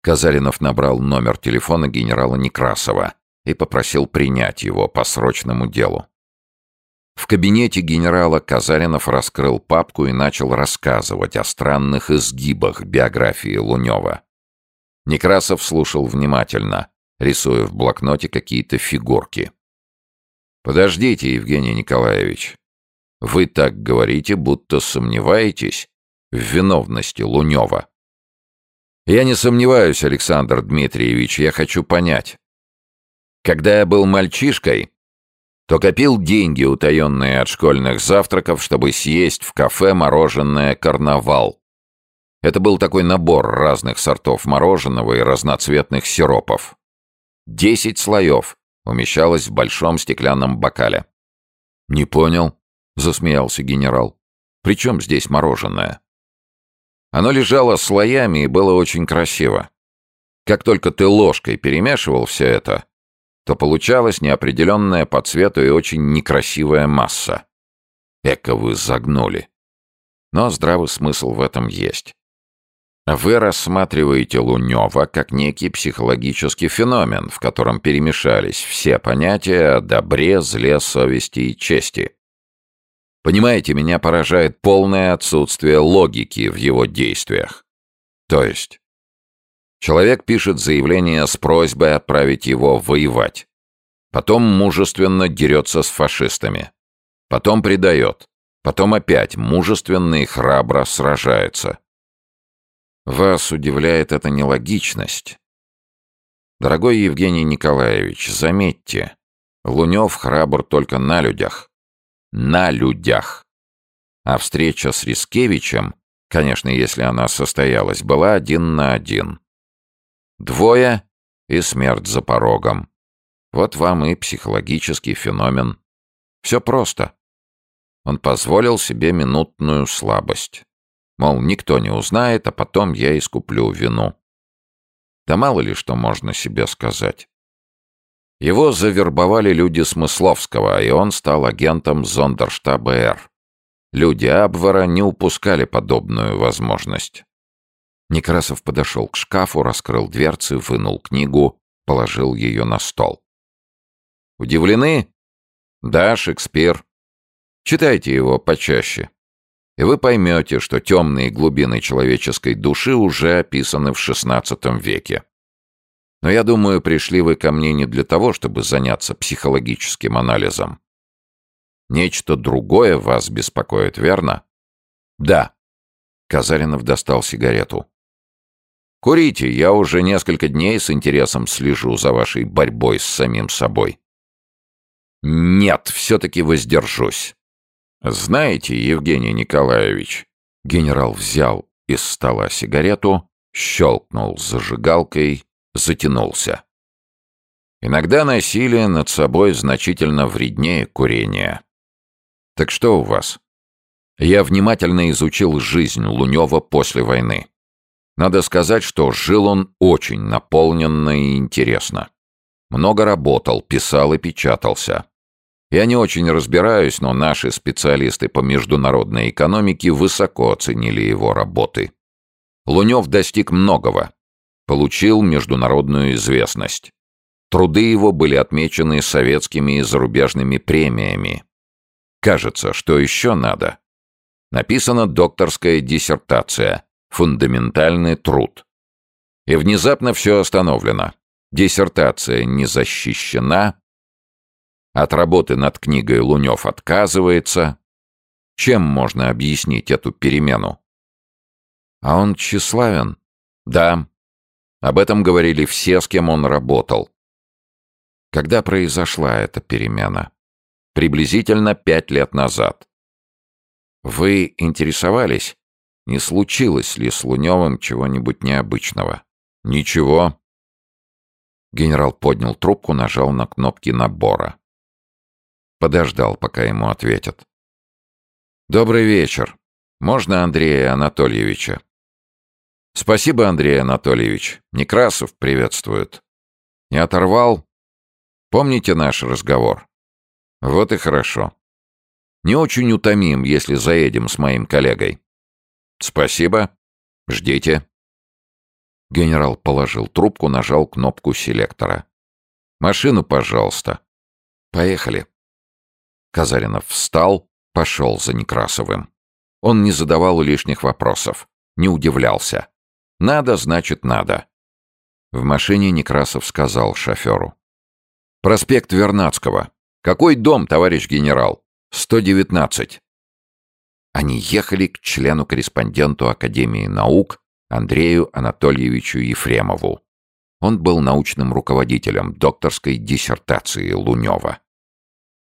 Казаринов набрал номер телефона генерала Некрасова и попросил принять его по срочному делу. В кабинете генерала Казаринов раскрыл папку и начал рассказывать о странных изгибах биографии Лунёва. Некрасов слушал внимательно, рисуя в блокноте какие-то фигурки. «Подождите, Евгений Николаевич. Вы так говорите, будто сомневаетесь в виновности Лунёва». «Я не сомневаюсь, Александр Дмитриевич, я хочу понять. Когда я был мальчишкой, то копил деньги, утаенные от школьных завтраков, чтобы съесть в кафе мороженое «Карнавал». Это был такой набор разных сортов мороженого и разноцветных сиропов. 10 слоев умещалось в большом стеклянном бокале. «Не понял», — засмеялся генерал. «При чем здесь мороженое?» Оно лежало слоями и было очень красиво. Как только ты ложкой перемешивал все это, то получалась неопределенная по цвету и очень некрасивая масса. Эка вы загнули. Но здравый смысл в этом есть. Вы рассматриваете Лунёва как некий психологический феномен, в котором перемешались все понятия о добре, зле, совести и чести. Понимаете, меня поражает полное отсутствие логики в его действиях. То есть, человек пишет заявление с просьбой отправить его воевать. Потом мужественно дерется с фашистами. Потом предает. Потом опять мужественно и храбро сражается. Вас удивляет эта нелогичность? Дорогой Евгений Николаевич, заметьте, Лунёв храбр только на людях. На людях. А встреча с Рискевичем, конечно, если она состоялась, была 1 на 1. 2 и смерть за порогом. Вот вам и психологический феномен. Все просто. Он позволил себе минутную слабость. Мол, никто не узнает, а потом я искуплю вину. Да мало ли что можно себе сказать. Его завербовали люди Смысловского, и он стал агентом Зондерштаба Р. Люди Абвера не упускали подобную возможность. Некрасов подошел к шкафу, раскрыл дверцы, вынул книгу, положил ее на стол. Удивлены? Да, Шекспир. Читайте его почаще. И вы поймете, что темные глубины человеческой души уже описаны в XVI веке. Но я думаю, пришли вы ко мне не для того, чтобы заняться психологическим анализом. Нечто другое вас беспокоит, верно? Да. Казаринов достал сигарету. Курите, я уже несколько дней с интересом слежу за вашей борьбой с самим собой. Нет, все-таки воздержусь. Знаете, Евгений Николаевич, генерал взял из стола сигарету, щелкнул зажигалкой, затянулся. Иногда насилие над собой значительно вреднее курения. Так что у вас? Я внимательно изучил жизнь Лунёва после войны. Надо сказать, что жил он очень наполненно и интересно. Много работал, писал и печатался. Я не очень разбираюсь, но наши специалисты по международной экономике высоко оценили его работы. Лунёв достиг многого. Получил международную известность. Труды его были отмечены советскими и зарубежными премиями. Кажется, что еще надо? Написана докторская диссертация, фундаментальный труд. И внезапно все остановлено. Диссертация не защищена. От работы над книгой Лунёв отказывается. Чем можно объяснить эту перемену? А он тщеславен? Да. Об этом говорили все, с кем он работал. Когда произошла эта перемена? Приблизительно 5 лет назад. Вы интересовались, не случилось ли с Лунёвым чего-нибудь необычного? Ничего. Генерал поднял трубку, нажал на кнопки набора. Подождал, пока ему ответят. Добрый вечер. Можно Андрея Анатольевича? Спасибо, Андрей Анатольевич. Некрасов приветствует. Не оторвал? Помните наш разговор? Вот и хорошо. Не очень утомим, если заедем с моим коллегой. Спасибо. Ждите. Генерал положил трубку, нажал кнопку селектора. «Машину, пожалуйста». «Поехали». Казаринов встал, пошел за Некрасовым. Он не задавал лишних вопросов, не удивлялся. Надо, значит, надо. В машине Некрасов сказал шоферу. «Проспект Вернадского. Какой дом, товарищ генерал?» «119». Они ехали к члену-корреспонденту Академии наук Андрею Анатольевичу Ефремову. Он был научным руководителем докторской диссертации Лунёва.